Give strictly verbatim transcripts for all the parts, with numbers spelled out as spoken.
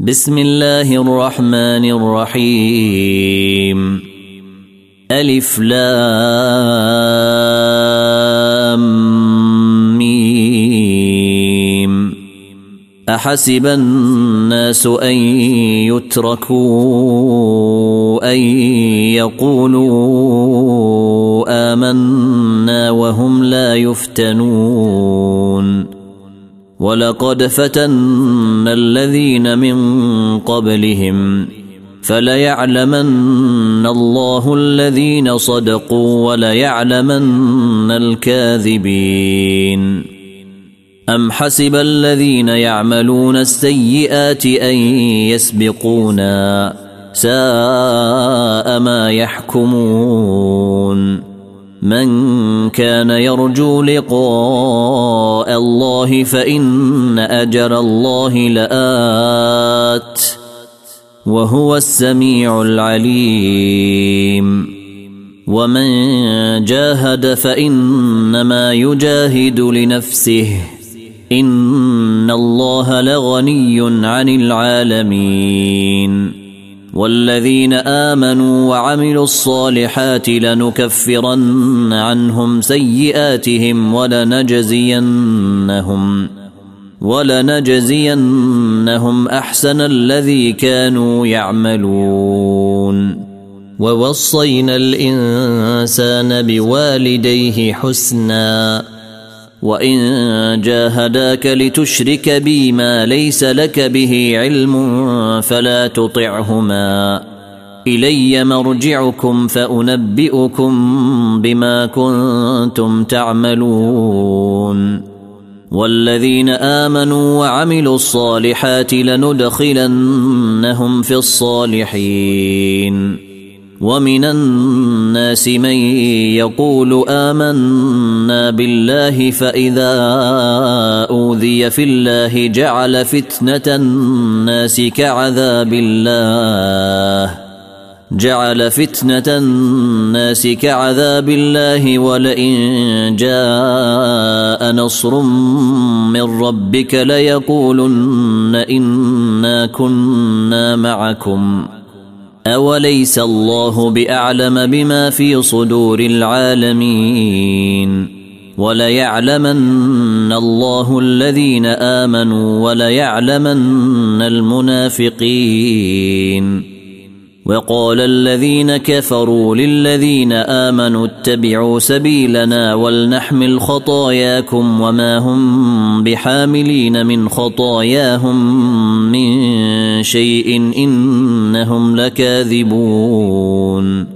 بسم الله الرحمن الرحيم. ألف لام ميم. أحسب الناس أن يتركوا أن يقولوا آمنا وهم لا يفتنون. ولقد فتنا الذين من قبلهم فليعلمن الله الذين صدقوا وليعلمن الكاذبين. أم حسب الذين يعملون السيئات أن يسبقونا ساء ما يحكمون. من كان يرجو لقاء الله فإن أجر الله لآت وهو السميع العليم. ومن جاهد فإنما يجاهد لنفسه إن الله لغني عن العالمين. والذين آمنوا وعملوا الصالحات لنكفرن عنهم سيئاتهم ولنجزينهم ولنجزينهم أحسن الذي كانوا يعملون. ووصينا الإنسان بوالديه حسنا وإن جاهداك لتشرك بي ما ليس لك به علم فلا تطعهما إلي مرجعكم فأنبئكم بما كنتم تعملون. والذين آمنوا وعملوا الصالحات لندخلنهم في الصالحين. ومن الناس من يقول آمنا بالله فإذا أوذي في الله جعل فتنة الناس كعذاب الله جعل فتنة الناس كعذاب الله ولئن جاء نصر من ربك ليقولن إنا كنا معكم أوليس الله بأعلم بما في صدور العالمين. وليعلمن الله الذين آمنوا وليعلمن المنافقين. وقال الذين كفروا للذين آمنوا اتبعوا سبيلنا ولنحمل خطاياكم وما هم بحاملين من خطاياهم من شيء إنهم لكاذبون.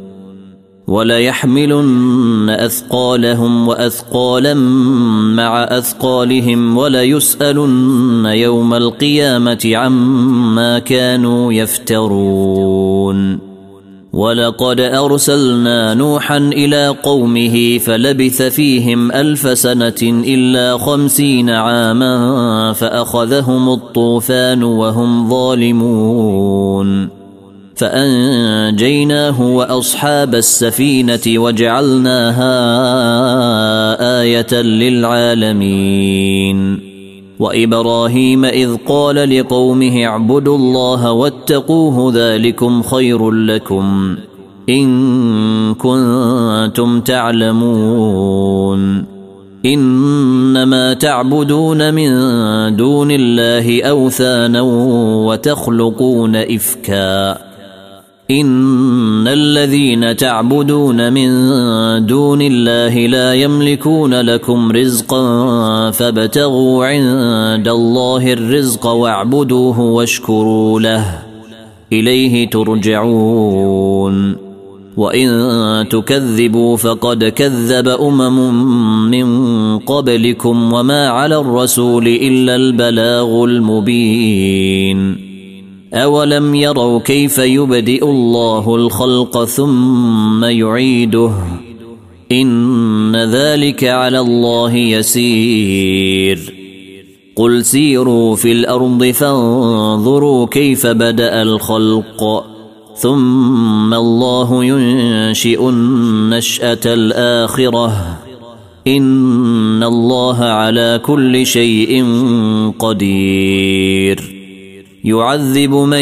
وليحملن أثقالهم وأثقالا مع أثقالهم وليسألن يوم القيامة عما كانوا يفترون. ولقد أرسلنا نوحا إلى قومه فلبث فيهم ألف سنة إلا خمسين عاما فأخذهم الطوفان وهم ظالمون. فأنجيناه وأصحاب السفينة وجعلناها آية للعالمين. وإبراهيم إذ قال لقومه اعبدوا الله واتقوه ذلكم خير لكم إن كنتم تعلمون. إنما تعبدون من دون الله أوثانا وتخلقون إفكا إن الذين تعبدون من دون الله لا يملكون لكم رزقا فابتغوا عند الله الرزق واعبدوه واشكروا له إليه ترجعون. وإن تكذبوا فقد كذب أمم من قبلكم وما على الرسول إلا البلاغ المبين. أولم يروا كيف يبدئ الله الخلق ثم يعيده إن ذلك على الله يسير. قل سيروا في الأرض فانظروا كيف بدأ الخلق ثم الله ينشئ النشأة الآخرة إن الله على كل شيء قدير. يعذب من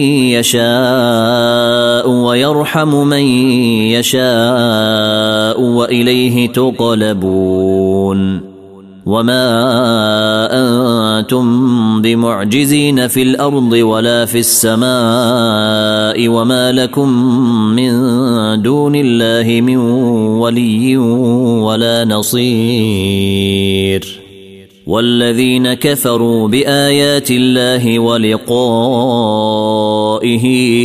يشاء ويرحم من يشاء وإليه تقلبون وما أنتم بمعجزين في الأرض ولا في السماء وما لكم من دون الله من ولي ولا نصير والذين كفروا بآيات الله ولقائه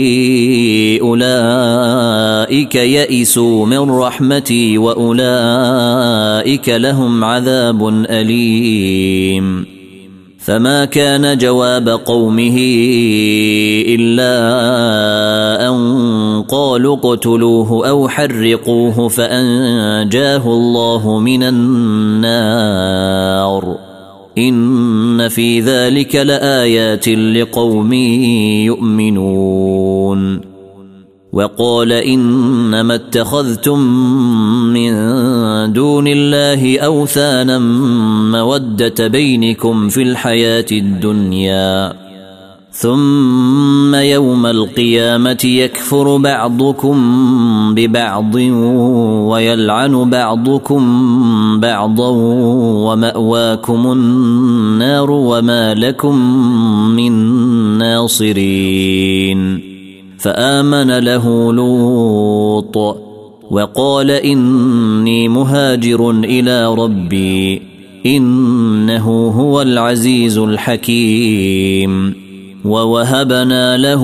أولئك يئسوا من رحمتي وأولئك لهم عذاب أليم فما كان جواب قومه إلا أن قالوا اقتلوه أو حرقوه فأنجاه الله من النار إن في ذلك لآيات لقوم يؤمنون وقال إنما اتخذتم من دون الله أوثانا مودة بينكم في الحياة الدنيا ثم يوم القيامة يكفر بعضكم ببعض ويلعن بعضكم بعضا ومأواكم النار وما لكم من ناصرين فآمن له لوط وقال إني مهاجر إلى ربي إنه هو العزيز الحكيم ووهبنا له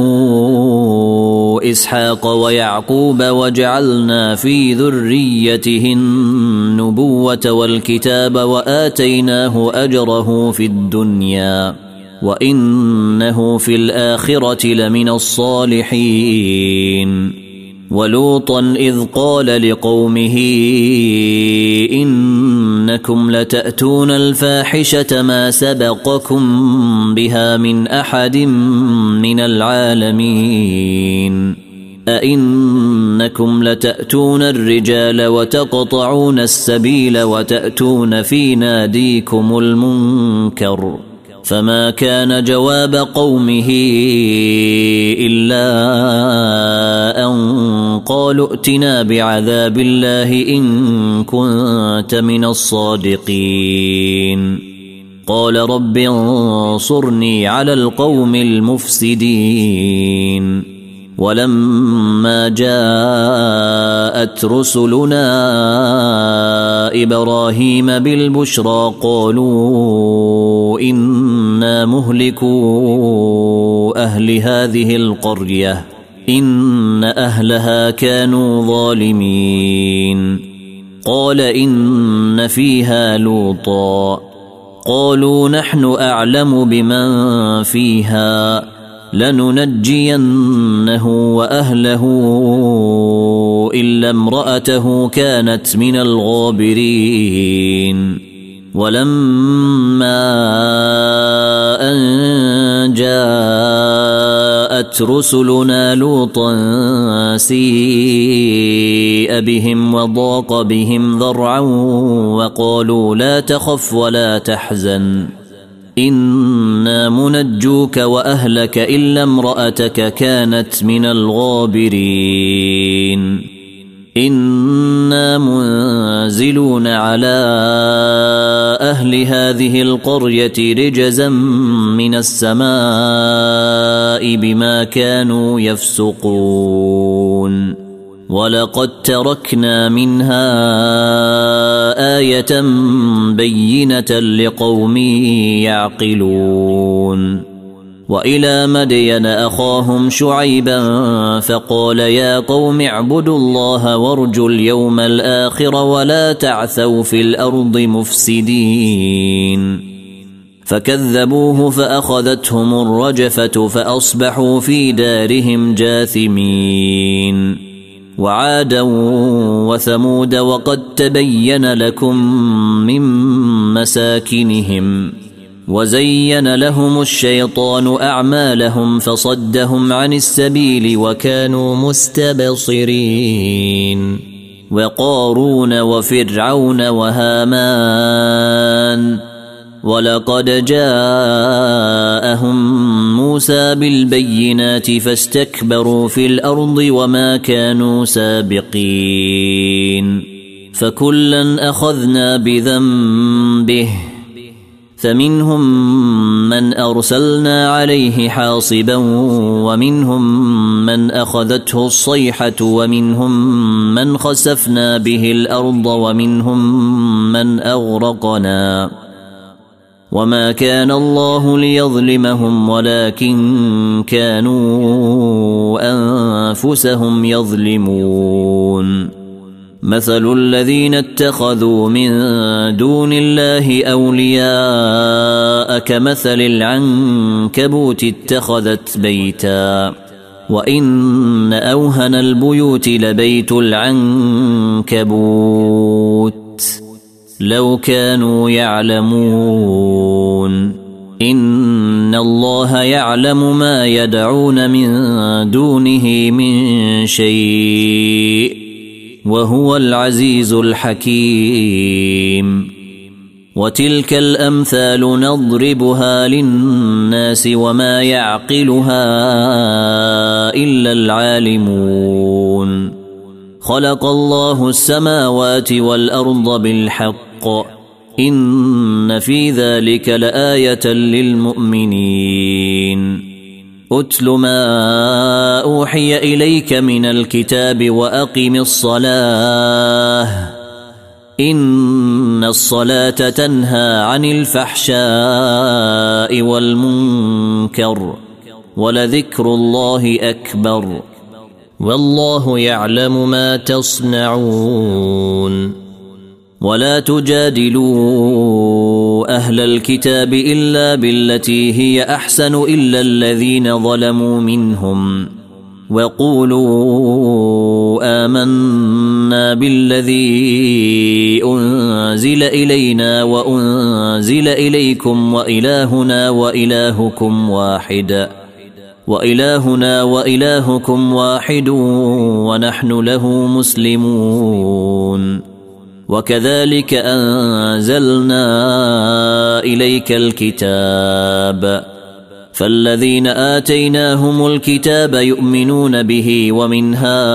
إسحاق ويعقوب وجعلنا في ذريته النبوة والكتاب وآتيناه أجره في الدنيا وإنه في الآخرة لمن الصالحين ولوطا إذ قال لقومه إنكم لتأتون الفاحشة ما سبقكم بها من أحد من العالمين أئنكم لتأتون الرجال وتقطعون السبيل وتأتون في ناديكم المنكر فما كان جواب قومه إلا أن قالوا ائتنا بعذاب الله إن كنت من الصادقين قال رب انصرني على القوم المفسدين ولما جاءت رسلنا إبراهيم بالبشرى قالوا إنا مهلكو أهل هذه القرية إن أهلها كانوا ظالمين قال إن فيها لوطا قالوا نحن أعلم بمن فيها لننجينه وأهله إلا امرأته كانت من الغابرين ولما أن جاءت رسلنا لوطا سيء بهم وضاق بهم ذرعا وقالوا لا تخف ولا تحزن إنا منجوك وأهلك إلا امرأتك كانت من الغابرين إنا منزلون على أهل هذه القرية رجزا من السماء بما كانوا يفسقون ولقد تركنا منها آية بينة لقوم يعقلون وإلى مدين أخاهم شعيبا فقال يا قوم اعبدوا الله وارجوا اليوم الآخر ولا تعثوا في الأرض مفسدين فكذبوه فأخذتهم الرجفة فأصبحوا في دارهم جاثمين وعادا وثمود وقد تبين لكم من مساكنهم وزين لهم الشيطان أعمالهم فصدهم عن السبيل وكانوا مستبصرين وقارون وفرعون وهامان ولقد جاءهم موسى بالبينات فاستكبروا في الأرض وما كانوا سابقين فكلا أخذنا بذنبه فمنهم من أرسلنا عليه حاصبا ومنهم من أخذته الصيحة ومنهم من خسفنا به الأرض ومنهم من أغرقنا وما كان الله ليظلمهم ولكن كانوا أنفسهم يظلمون مثل الذين اتخذوا من دون الله أولياء كمثل العنكبوت اتخذت بيتا وإن أوهن البيوت لبيت العنكبوت لو كانوا يعلمون إن الله يعلم ما يدعون من دونه من شيء وهو العزيز الحكيم وتلك الأمثال نضربها للناس وما يعقلها إلا العالمون خلق الله السماوات والأرض بالحق إن في ذلك لآية للمؤمنين أتل ما أوحي إليك من الكتاب وأقم الصلاة إن الصلاة تنهى عن الفحشاء والمنكر ولذكر الله أكبر والله يعلم ما تصنعون ولا تجادلوا أهل الكتاب إلا بالتي هي أحسن إلا الذين ظلموا منهم وقولوا آمنا بالذي أنزل إلينا وأنزل إليكم وإلهنا وإلهكم واحد وإلهنا وإلهكم واحد ونحن له مسلمون وكذلك أنزلنا إليك الكتاب فالذين آتيناهم الكتاب يؤمنون به ومن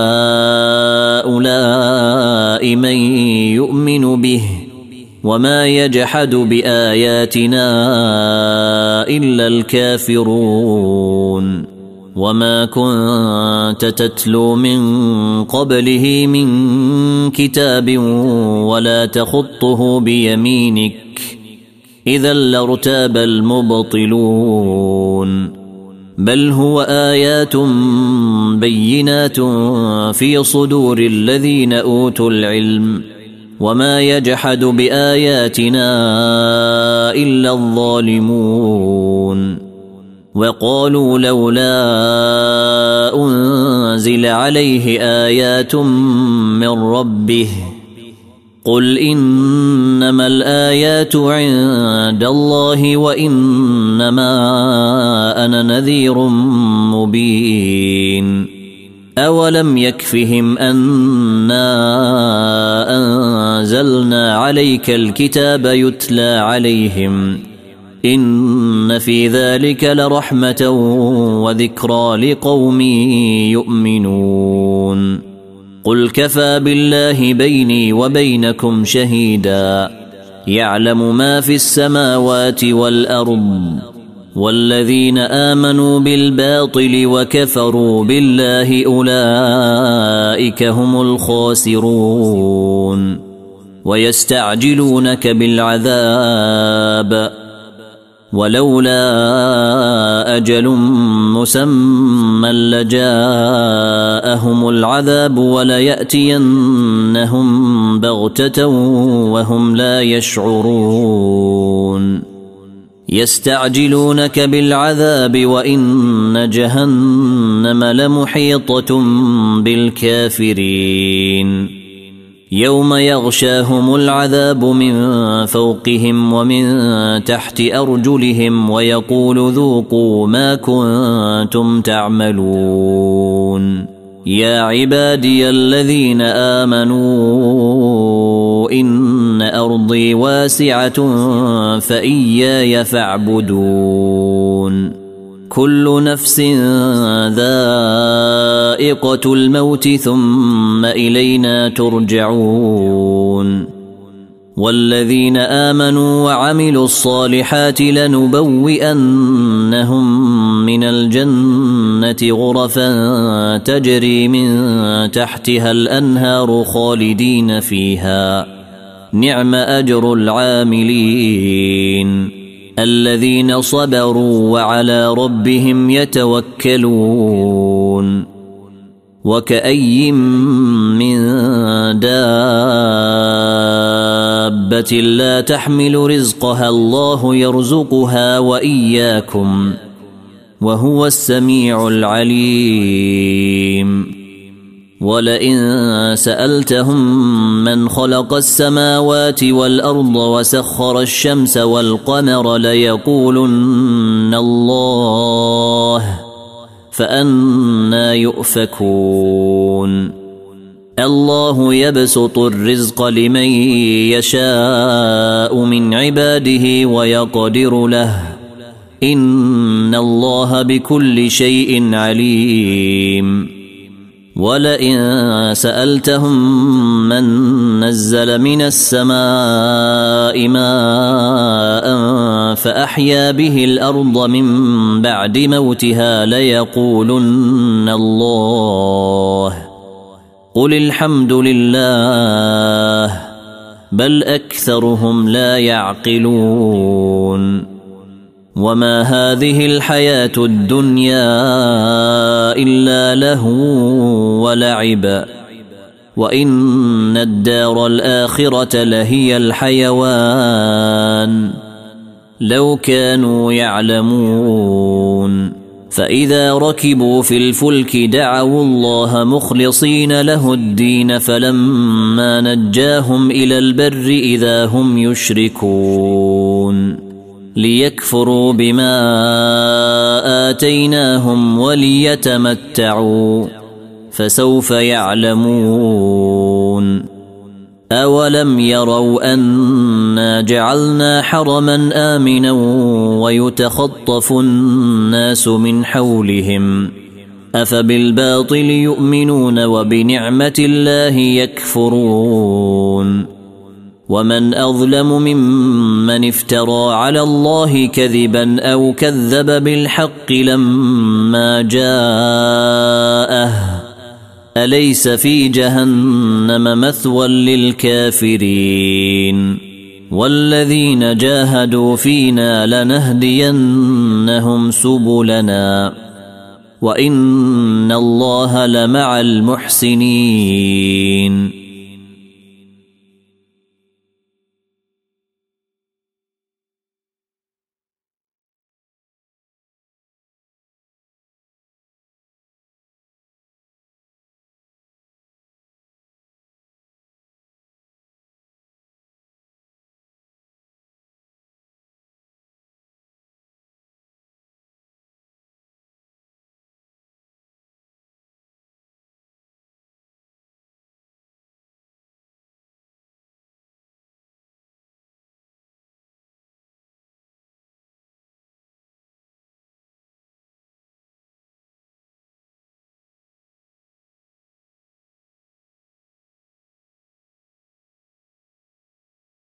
هؤلاء من يؤمن به وما يجحد بآياتنا إلا الكافرون وما كنت تتلو من قبله من كتاب ولا تخطه بيمينك إذا لارتاب المبطلون بل هو آيات بينات في صدور الذين أوتوا العلم وما يجحد بآياتنا إلا الظالمون وقالوا لولا أنزل عليه آيات من ربه قل إنما الآيات عند الله وإنما أنا نذير مبين أولم يكفهم أنا أنزلنا عليك الكتاب يتلى عليهم إن في ذلك لرحمة وذكرى لقوم يؤمنون قل كفى بالله بيني وبينكم شهيدا يعلم ما في السماوات والأرض والذين آمنوا بالباطل وكفروا بالله أولئك هم الخاسرون ويستعجلونك بالعذاب ولولا أجل مسمى لجاءهم العذاب وليأتينهم بغتة وهم لا يشعرون يستعجلونك بالعذاب وإن جهنم لمحيطة بالكافرين يوم يغشاهم العذاب من فوقهم ومن تحت أرجلهم ويقول ذوقوا ما كنتم تعملون يا عبادي الذين آمنوا إن أرضي واسعة فإياي فاعبدون كل نفس ذائقة الموت ثم إلينا ترجعون والذين آمنوا وعملوا الصالحات لنبوئنهم من الجنة غرفا تجري من تحتها الأنهار خالدين فيها نعم أجر العاملين الذين صبروا وعلى ربهم يتوكلون وكأي من دابة لا تحمل رزقها الله يرزقها وإياكم وهو السميع العليم ولئن سألتهم من خلق السماوات والأرض وسخر الشمس والقمر ليقولن الله فأنى يؤفكون الله يبسط الرزق لمن يشاء من عباده ويقدر له إن الله بكل شيء عليم ولئن سألتهم من نزل من السماء ماء فأحيا به الأرض من بعد موتها ليقولن الله قل الحمد لله بل أكثرهم لا يعقلون وما هذه الحياة الدنيا إلا لهو ولعب وإن الدار الآخرة لهي الحيوان لو كانوا يعلمون فإذا ركبوا في الفلك دعوا الله مخلصين له الدين فلما نجاهم إلى البر إذا هم يشركون ليكفروا بما آتيناهم وليتمتعوا فسوف يعلمون أولم يروا أنا جعلنا حرما آمنا ويتخطف الناس من حولهم أفبالباطل يؤمنون وبنعمة الله يكفرون ومن أظلم ممن افترى على الله كذبا أو كذب بالحق لما جاءه أليس في جهنم مثوى للكافرين والذين جاهدوا فينا لنهدينهم سبلنا وإن الله لمع المحسنين